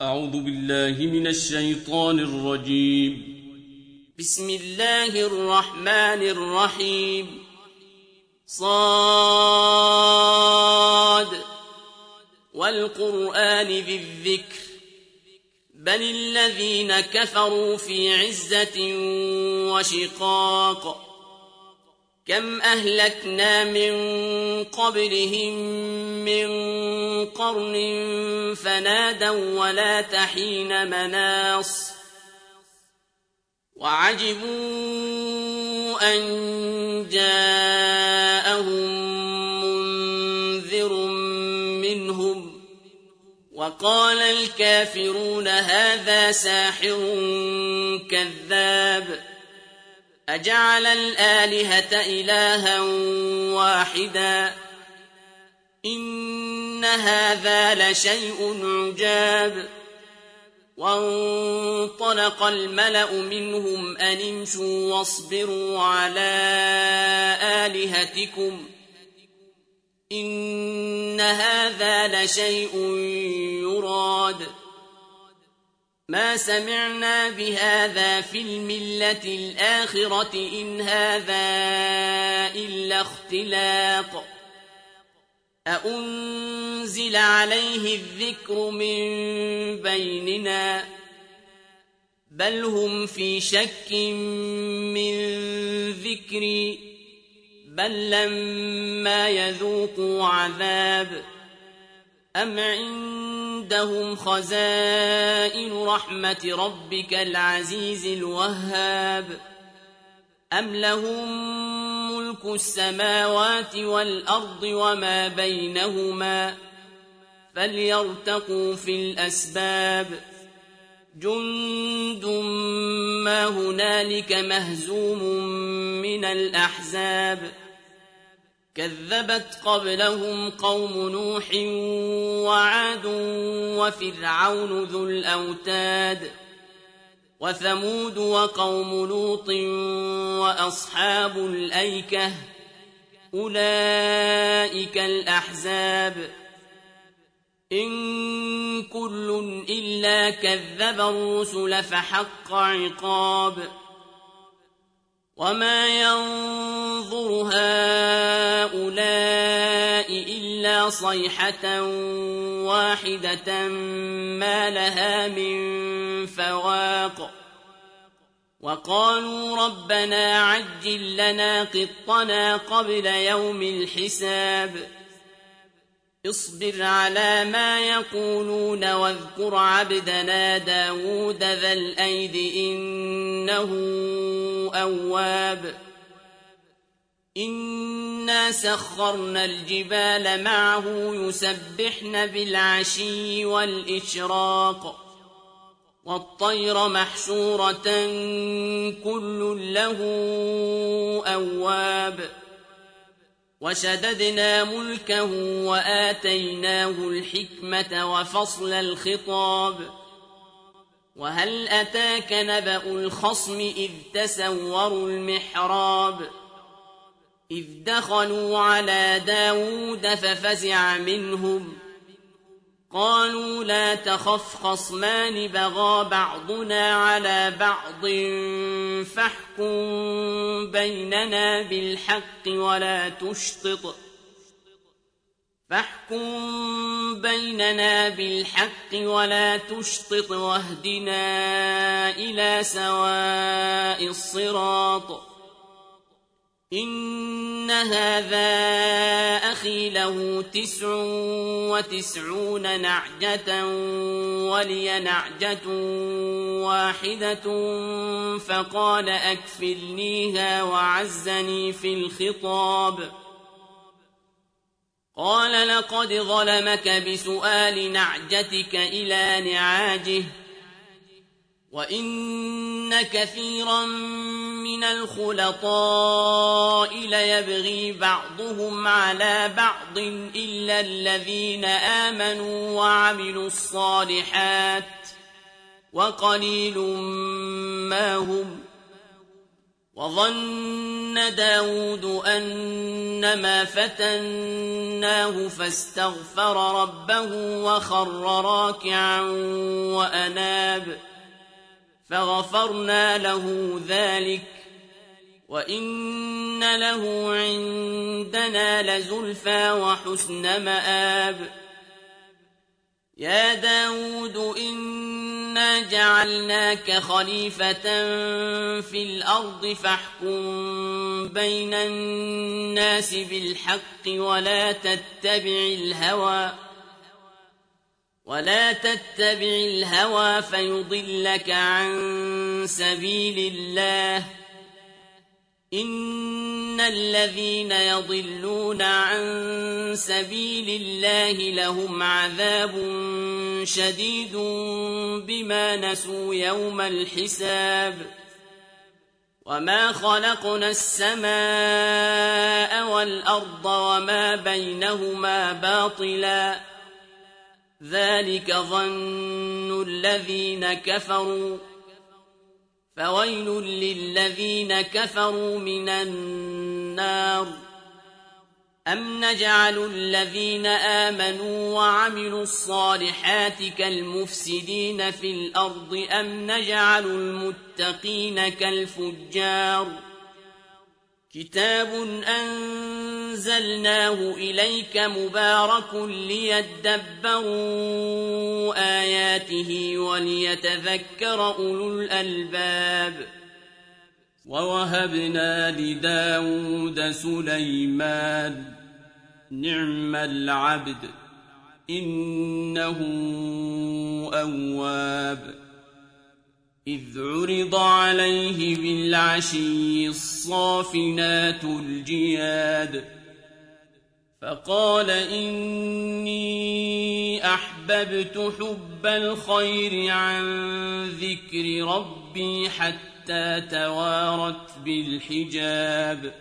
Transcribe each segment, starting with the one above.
أعوذ بالله من الشيطان الرجيم. بسم الله الرحمن الرحيم. صاد والقرآن ذي الذكر بل الذين كفروا في عزة وشقاق كم أهلكنا من قبلهم من قرن فنادوا ولا تحين مناص وعجبوا أن جاءهم منذر منهم وقال الكافرون هذا ساحر كذاب أجعل الآلهة إلها واحدا إن هذا لشيء عجاب وانطلق الملأ منهم أن امشوا واصبروا على آلهتكم إن هذا لشيء يراد ما سمعنا بهذا في الملة الآخرة إن هذا إلا اختلاق أأنزل عليه الذكر من بيننا بل هم في شك من ذكري بل لما يذوقوا عذاب أم عندهم خزائن رحمة ربك العزيز الوهاب أم لهم ملك السماوات والأرض وما بينهما فليرتقوا في الأسباب جند ما هنالك مهزوم من الأحزاب كذبت قبلهم قوم نوح وعاد وفرعون ذو الأوتاد وثمود وقوم لوط وأصحاب الأيكة أولئك الأحزاب إن كل إلا كذب الرسل فحق عقاب وما ينظر هؤلاء إلا صيحة واحدة ما لها من فواق وقالوا ربنا عجل لنا قطنا قبل يوم الحساب اصبر على ما يقولون واذكر عبدنا داود ذا الأيد إنه أواب إنا سخرنا الجبال معه يسبحن بالعشي والإشراق والطير محشورة كل له أواب وشددنا ملكه وآتيناه الحكمة وفصل الخطاب وهل أتاك نبأ الخصم إذ تسوروا المحراب إذ دخلوا على داود ففزع منهم قالوا لا تخف خصمان بغى بعضنا على بعض فاحكم بيننا بالحق ولا تشطط واهدنا إلى سواء الصراط إن هذا أخي له 99 نعجة ولي نعجة واحدة فقال أكفلنيها وعزني في الخطاب قال لقد ظلمك بسؤال نعجتك إلى نعاجه وإن كثيرا من الخلطاء ليبغي بعضهم على بعض إلا الذين آمنوا وعملوا الصالحات وقليل ما هم وظن داود أنما فتناه فاستغفر ربه وخر راكعا وأناب فغفرنا له ذلك وإن له عندنا لزلفى وحسن مآب يا داود إنا جعلناك خليفة في الأرض فاحكم بين الناس بالحق ولا تتبع الهوى فيضلك عن سبيل الله إن الذين يضلون عن سبيل الله لهم عذاب شديد بما نسوا يوم الحساب وما خلقنا السماء والأرض وما بينهما باطلا ذلك ظن الذين كفروا فويل للذين كفروا من النار أم نجعل الذين آمنوا وعملوا الصالحات كالمفسدين في الأرض أم نجعل المتقين كالفجار كتاب أنزلناه إليك مبارك ليدبروا آياته وليتذكر أولو الألباب ووهبنا لداود سليمان نعم العبد إنه أواب إذ عرض عليه بالعشي الصافنات الجياد فقال إني أحببت حب الخير عن ذكر ربي حتى توارت بالحجاب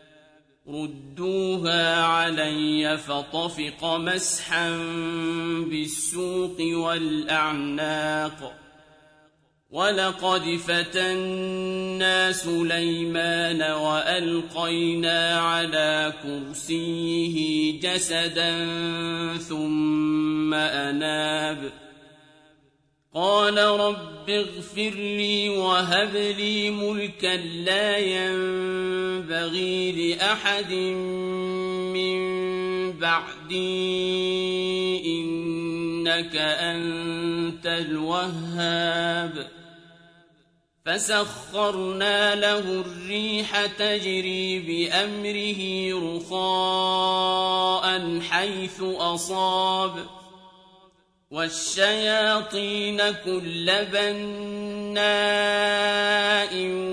ردوها علي فطفق مسحا بالسوق والأعناق ولقد فتنا سليمان وألقينا على كرسيه جسدا ثم أناب قال رب اغفر لي وهب لي ملكا لا ينبغي لأحد من بعدي إنك أنت الوهاب فسخرنا له الريح تجري بأمره رخاء حيث أصاب والشياطين كل بناء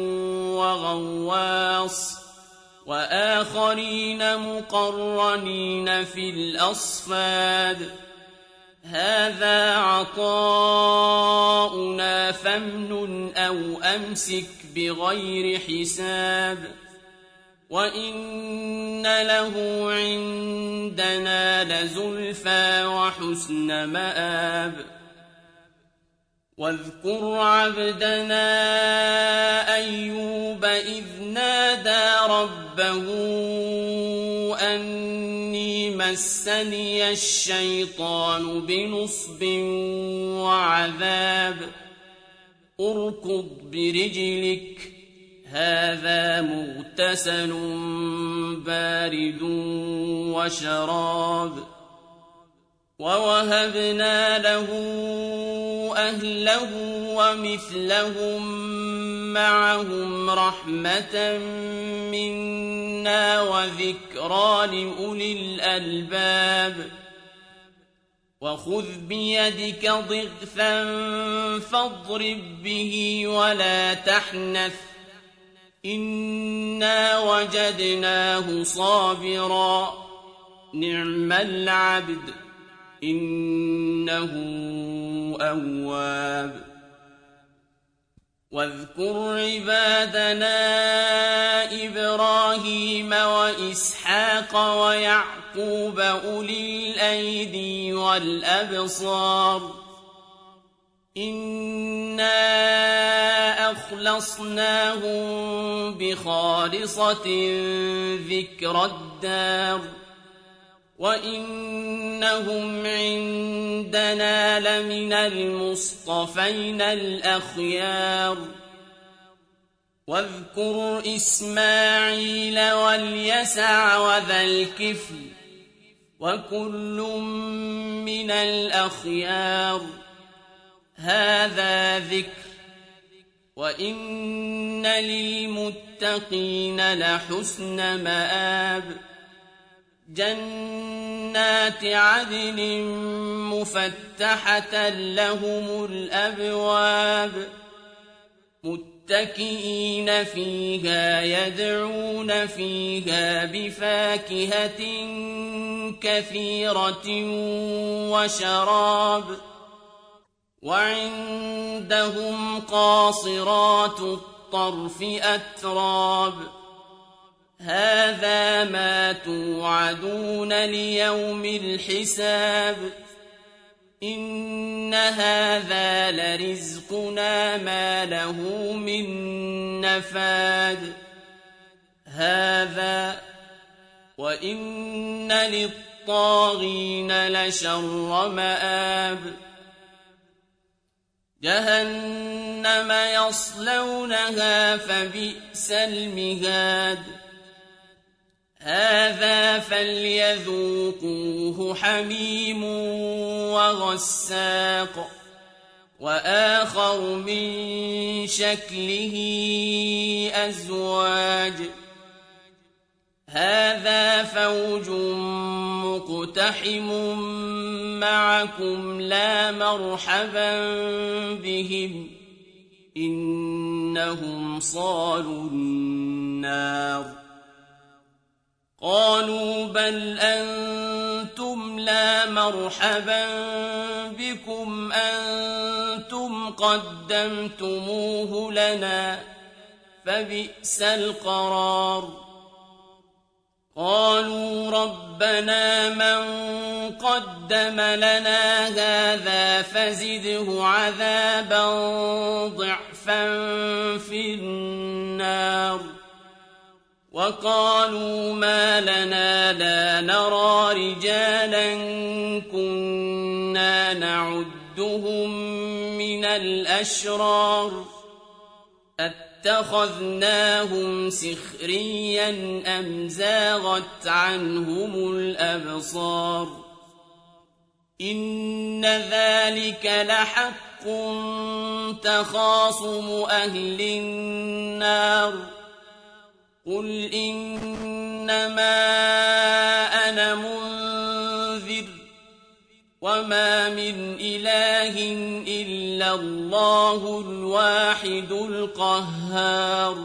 وغواص وآخرين مقرنين في الأصفاد هذا عطاؤنا فامنن أو أمسك بغير حساب وإن له عندنا لزلفى وحسن مآب واذكر عبدنا أيوب إذ نادى ربه أني مسني الشيطان بنصب وعذاب اركض برجلك هذا مغتسل بارد وشراب ووهبنا له أهله ومثلهم معهم رحمة منا وذكرى لأولي الألباب وخذ بيدك ضغثا فاضرب به ولا تحنث إنا وجدناه صابرا نعم العبد إنه أواب واذكر عبادنا إبراهيم وإسحاق ويعقوب أولي الأيدي والأبصار إنا أخلصناهم أخلصناهم بخالصة ذكر الدار وإنهم عندنا لمن المصطفين الأخيار واذكر إسماعيل واليسع وذا الكفل وكل من الأخيار هذا ذكر وإن للمتقين لحسن مآب جنات عدن مفتحة لهم الأبواب متكئين فيها يدعون فيها بفاكهة كثيرة وشراب وعندهم قاصرات الطرف أتراب هذا ما توعدون ليوم الحساب إن هذا لرزقنا ما له من نفاد هذا وإن للطاغين لشر مآب جهنم يصلونها فبئس المهاد هذا فليذوقوه حميم وغساق وآخر من شكله أزواج هذا فوج مقتحم معكم لا مرحبا بهم إنهم صالوا النار قالوا بل أنتم لا مرحبا بكم أنتم قدمتموه لنا فبئس القرار قالوا ربنا من قدم لنا هذا فزده عذابا ضعفا في النار وقالوا ما لنا لا نرى رجالا كنا نعدهم من الأشرار اتخذناهم سخريا أم زاغت عنهم الأبصار إن ذلك لحق تخاصم أهل النار قل إنما أنا منذر وما من إله إلا الله الواحد القهار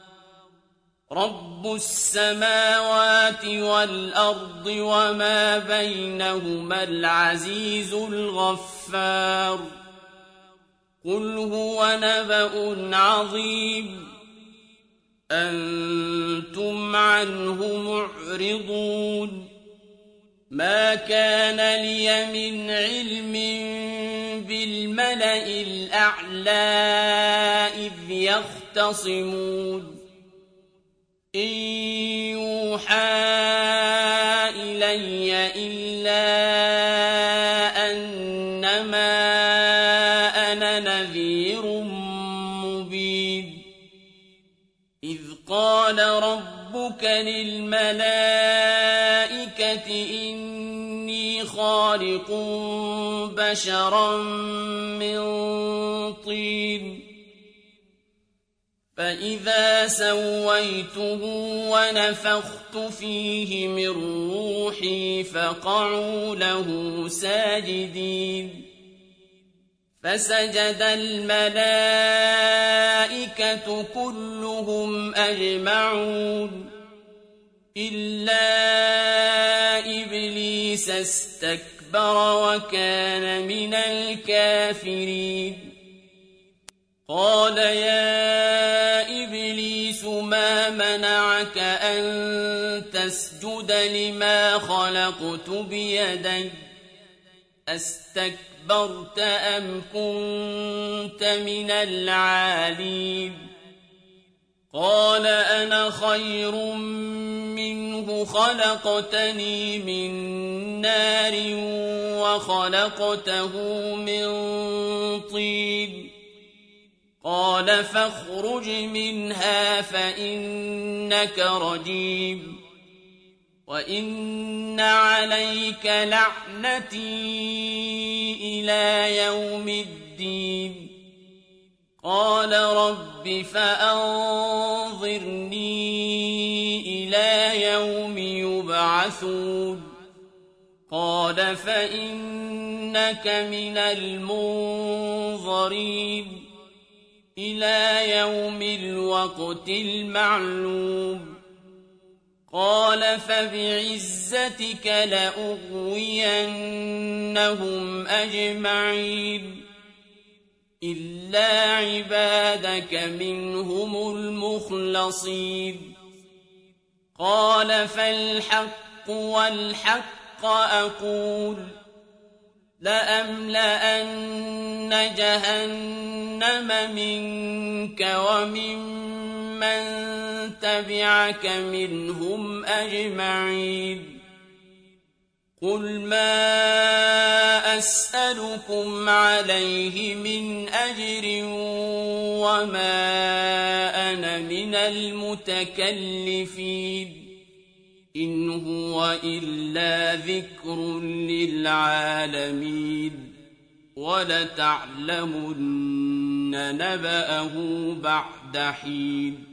رب السماوات والأرض وما بينهما العزيز الغفار قل هو نبأ عظيم أنتم عنه معرضون ما كان لي من علم بالملأ الأعلى إذ يختصمون إن يوحى إلي إلا أنما أنا نذير مبين إذ قال ربك للملائكة إني خالق بشرا من طين فإذا سويته ونفخت فيه من روحي فقعوا له ساجدين فسجد الملائكة كلهم أجمعون إلا إبليس استكبر وكان من الكافرين قال يا إبليس ما منعك أن تسجد لما خلقت بيدي أستكبرت أم كنت من العالين قال أنا خير منه خلقتني من نار وخلقته من طين قال فاخرج منها فإنك رجيم وإن عليك لعنتي إلى يوم الدين قال رب فأنظرني إلى يوم يبعثون قال فإنك من المنظرين إلى يوم الوقت المعلوم قال فبعزتك لأغوينهم أجمعين إلا عبادك منهم المخلصين قال فالحق والحق أقول لأملأن جهنم منك وممن تبعك منهم أجمعين قل ما أسألكم عليه من أجر وما أنا من المتكلفين إن هو إلا ذكر للعالمين ولتعلمن نبأه بعد حين